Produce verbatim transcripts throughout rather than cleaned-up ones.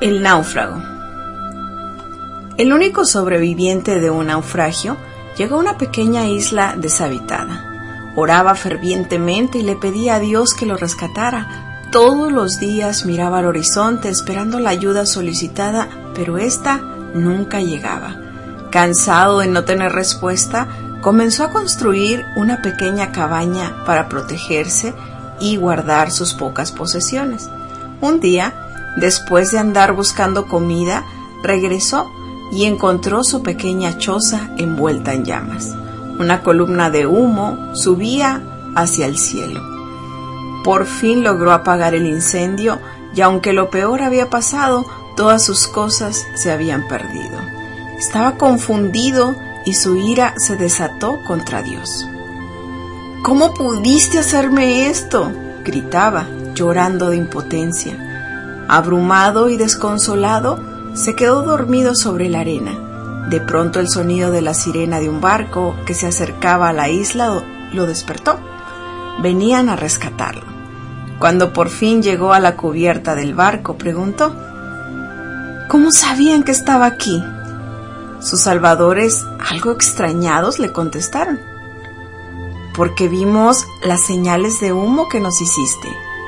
El náufrago. El único sobreviviente de un naufragio llegó a una pequeña isla deshabitada. Oraba fervientemente y le pedía a Dios que lo rescatara. Todos los días miraba al horizonte esperando la ayuda solicitada, pero ésta nunca llegaba. Cansado de no tener respuesta, comenzó a construir una pequeña cabaña para protegerse y guardar sus pocas posesiones. Un día, después de andar buscando comida, regresó y encontró su pequeña choza envuelta en llamas. Una columna de humo subía hacia el cielo. Por fin logró apagar el incendio y aunque lo peor había pasado, todas sus cosas se habían perdido. Estaba confundido y su ira se desató contra Dios. ¿Cómo pudiste hacerme esto?, gritaba, llorando de impotencia. Abrumado y desconsolado, se quedó dormido sobre la arena. De pronto el sonido de la sirena de un barco que se acercaba a la isla lo despertó. Venían a rescatarlo. Cuando por fin llegó a la cubierta del barco, preguntó: ¿cómo sabían que estaba aquí? Sus salvadores, algo extrañados, le contestaron: porque vimos las señales de humo que nos hiciste.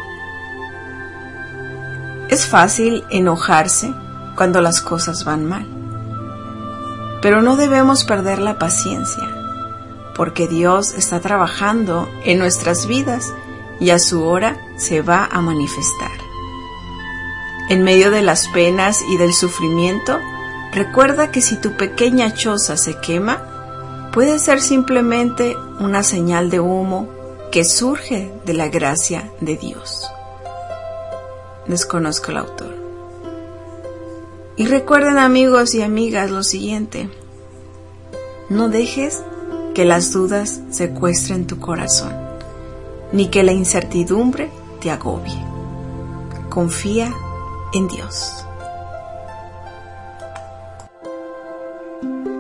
Es fácil enojarse cuando las cosas van mal, pero no debemos perder la paciencia, porque Dios está trabajando en nuestras vidas y a su hora se va a manifestar. En medio de las penas y del sufrimiento, recuerda que si tu pequeña choza se quema, puede ser simplemente una señal de humo que surge de la gracia de Dios. Desconozco el autor. Y recuerden, amigos y amigas, lo siguiente: no dejes que las dudas secuestren tu corazón, ni que la incertidumbre te agobie. Confía en Dios.